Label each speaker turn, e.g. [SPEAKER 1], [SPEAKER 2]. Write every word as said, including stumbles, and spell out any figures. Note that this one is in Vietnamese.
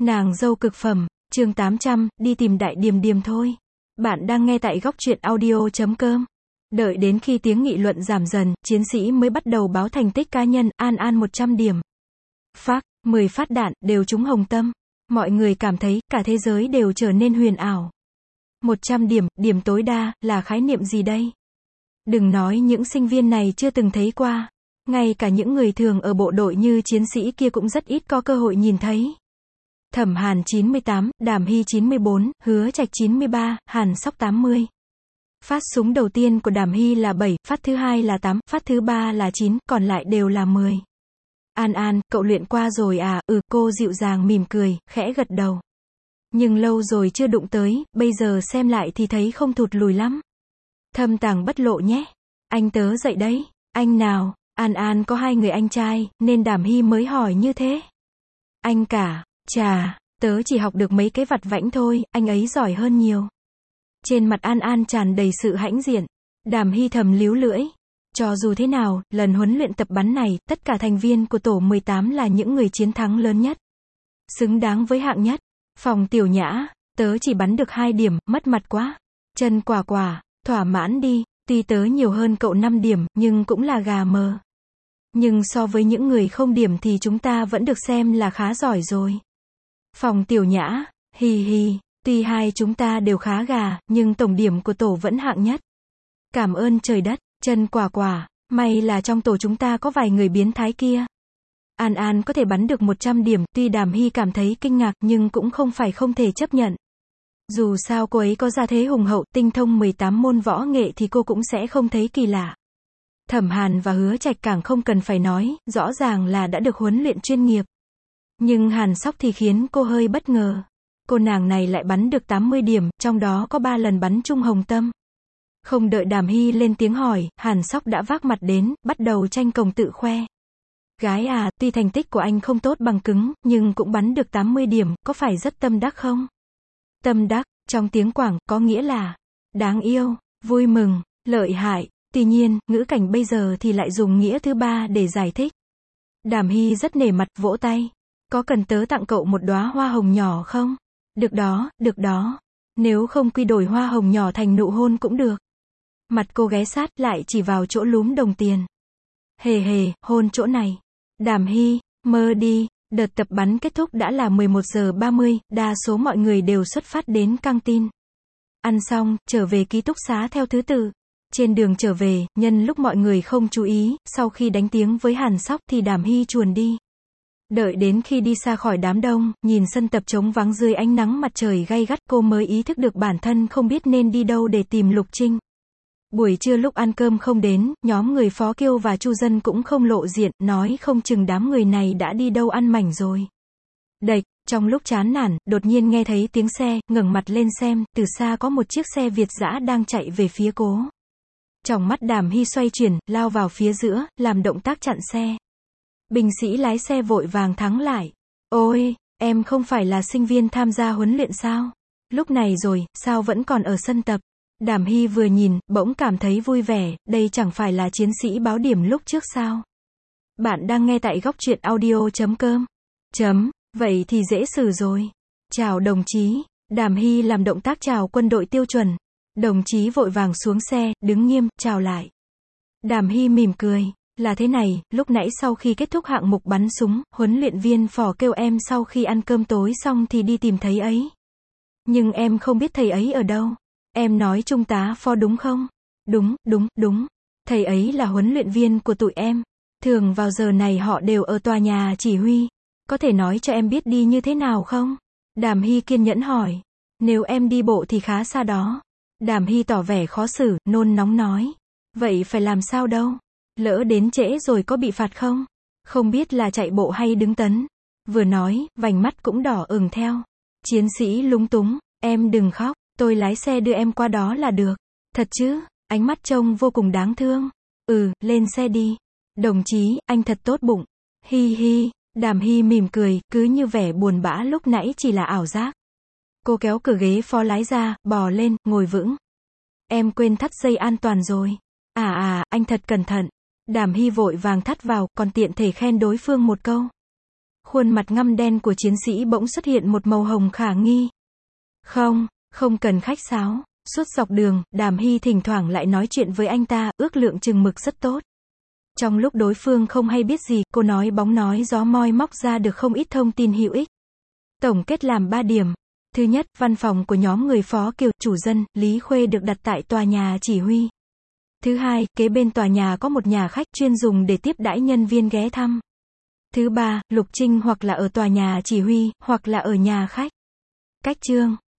[SPEAKER 1] Nàng dâu cực phẩm, chương tám trăm, đi tìm đại điềm điềm thôi. Bạn đang nghe tại góc truyện audio chấm com. Đợi đến khi tiếng nghị luận giảm dần, chiến sĩ mới bắt đầu báo thành tích cá nhân, An An một trăm điểm. Phác, mười phát đạn, đều trúng hồng tâm. Mọi người cảm thấy, cả thế giới đều trở nên huyền ảo. một trăm điểm, điểm tối đa, là khái niệm gì đây? Đừng nói những sinh viên này chưa từng thấy qua. Ngay cả những người thường ở bộ đội như chiến sĩ kia cũng rất ít có cơ hội nhìn thấy. Thẩm Hàn chín mươi tám, Đàm Hy chín mươi bốn, Hứa Trạch chín mươi ba, Hàn Sóc tám mươi. Phát súng đầu tiên của Đàm Hy là bảy, phát thứ hai là tám, phát thứ ba là chín, còn lại đều là mười. An An, cậu luyện qua rồi à? Ừ, cô dịu dàng mỉm cười, khẽ gật đầu. Nhưng lâu rồi chưa đụng tới, bây giờ xem lại thì thấy không thụt lùi lắm. Thâm tàng bất lộ nhé. Anh tớ dậy đấy. Anh nào? An An có hai người anh trai, nên Đàm Hy mới hỏi như thế. Anh cả, chà, tớ chỉ học được mấy cái vặt vãnh thôi, anh ấy giỏi hơn nhiều. Trên mặt An An tràn đầy sự hãnh diện. Đàm Hy thầm líu lưỡi. Cho dù thế nào, lần huấn luyện tập bắn này, tất cả thành viên của tổ mười tám là những người chiến thắng lớn nhất. Xứng đáng với hạng nhất. Phòng Tiểu Nhã, tớ chỉ bắn được hai điểm, mất mặt quá. Trần Quả Quả, thỏa mãn đi, tuy tớ nhiều hơn cậu năm điểm, nhưng cũng là gà mờ. Nhưng so với những người không điểm thì chúng ta vẫn được xem là khá giỏi rồi. Phòng Tiểu Nhã, hì hì, tuy hai chúng ta đều khá gà, nhưng tổng điểm của tổ vẫn hạng nhất. Cảm ơn trời đất. Trần Quả Quả, may là trong tổ chúng ta có vài người biến thái kia. An An có thể bắn được một trăm điểm, tuy Đàm Hy cảm thấy kinh ngạc nhưng cũng không phải không thể chấp nhận. Dù sao cô ấy có gia thế hùng hậu, tinh thông mười tám môn võ nghệ thì cô cũng sẽ không thấy kỳ lạ. Thẩm Hàn và Hứa Trạch càng không cần phải nói, rõ ràng là đã được huấn luyện chuyên nghiệp. Nhưng Hàn Sóc thì khiến cô hơi bất ngờ. Cô nàng này lại bắn được tám mươi điểm, trong đó có ba lần bắn trúng hồng tâm. Không đợi Đàm Hy lên tiếng hỏi, Hàn Sóc đã vác mặt đến, bắt đầu tranh công tự khoe. Gái à, tuy thành tích của anh không tốt bằng cứng, nhưng cũng bắn được tám mươi điểm, có phải rất tâm đắc không? Tâm đắc, trong tiếng Quảng, có nghĩa là đáng yêu, vui mừng, lợi hại. Tuy nhiên, ngữ cảnh bây giờ thì lại dùng nghĩa thứ ba để giải thích. Đàm Hy rất nể mặt, vỗ tay. Có cần tớ tặng cậu một đóa hoa hồng nhỏ không? Được đó, được đó. Nếu không quy đổi hoa hồng nhỏ thành nụ hôn cũng được. Mặt cô ghé sát, lại chỉ vào chỗ lúm đồng tiền. Hề hề, hôn chỗ này. Đàm Hy, mơ đi. Đợt tập bắn kết thúc đã là mười một giờ ba mươi, đa số mọi người đều xuất phát đến căng tin. Ăn xong, trở về ký túc xá theo thứ tự. Trên đường trở về, nhân lúc mọi người không chú ý, sau khi đánh tiếng với Hàn Sóc thì Đàm Hy chuồn đi. Đợi đến khi đi xa khỏi đám đông, nhìn sân tập trống vắng dưới ánh nắng mặt trời gay gắt, cô mới ý thức được bản thân không biết nên đi đâu để tìm Lục Trinh. Buổi trưa lúc ăn cơm không đến, nhóm người Phó Kiêu và Chu Dân cũng không lộ diện, nói không chừng đám người này đã đi đâu ăn mảnh rồi. Đệch, trong lúc chán nản, đột nhiên nghe thấy tiếng xe, ngẩng mặt lên xem, từ xa có một chiếc xe Việt dã đang chạy về phía cô. Trong mắt Đàm Hy xoay chuyển, lao vào phía giữa, làm động tác chặn xe. Binh sĩ lái xe vội vàng thắng lại. Ôi, em không phải là sinh viên tham gia huấn luyện sao? Lúc này rồi, sao vẫn còn ở sân tập? Đàm Hy vừa nhìn, bỗng cảm thấy vui vẻ, đây chẳng phải là chiến sĩ báo điểm lúc trước sao? Bạn đang nghe tại góc truyện audio chấm com. Chấm, vậy thì dễ xử rồi. Chào đồng chí. Đàm Hy làm động tác chào quân đội tiêu chuẩn. Đồng chí vội vàng xuống xe, đứng nghiêm, chào lại. Đàm Hy mỉm cười. Là thế này, lúc nãy sau khi kết thúc hạng mục bắn súng, huấn luyện viên Phò kêu em sau khi ăn cơm tối xong thì đi tìm thầy ấy. Nhưng em không biết thầy ấy ở đâu. Em nói Trung tá Phò đúng không? Đúng, đúng, đúng. Thầy ấy là huấn luyện viên của tụi em. Thường vào giờ này họ đều ở tòa nhà chỉ huy. Có thể nói cho em biết đi như thế nào không? Đàm Hy kiên nhẫn hỏi. Nếu em đi bộ thì khá xa đó. Đàm Hy tỏ vẻ khó xử, nôn nóng nói. Vậy phải làm sao đâu? Lỡ đến trễ rồi có bị phạt không? Không biết là chạy bộ hay đứng tấn. Vừa nói, vành mắt cũng đỏ ửng theo. Chiến sĩ lúng túng. Em đừng khóc, tôi lái xe đưa em qua đó là được. Thật chứ? Ánh mắt trông vô cùng đáng thương. Ừ, lên xe đi. Đồng chí, anh thật tốt bụng. Hi hi. Đàm Hy mỉm cười, cứ như vẻ buồn bã lúc nãy chỉ là ảo giác. Cô kéo cửa ghế phó lái ra, bò lên, ngồi vững. Em quên thắt dây an toàn rồi. À à, anh thật cẩn thận. Đàm Hy vội vàng thắt vào, còn tiện thể khen đối phương một câu. Khuôn mặt ngăm đen của chiến sĩ bỗng xuất hiện một màu hồng khả nghi. Không, không cần khách sáo. Suốt dọc đường, Đàm Hy thỉnh thoảng lại nói chuyện với anh ta, ước lượng chừng mực rất tốt. Trong lúc đối phương không hay biết gì, cô nói bóng nói gió moi móc ra được không ít thông tin hữu ích. Tổng kết làm ba điểm. Thứ nhất, văn phòng của nhóm người Phó Kiều, chủ dân, Lý Khuê được đặt tại tòa nhà chỉ huy. Thứ hai, kế bên tòa nhà có một nhà khách chuyên dùng để tiếp đãi nhân viên ghé thăm. Thứ ba, Lục Trinh hoặc là ở tòa nhà chỉ huy, hoặc là ở nhà khách. Cách chương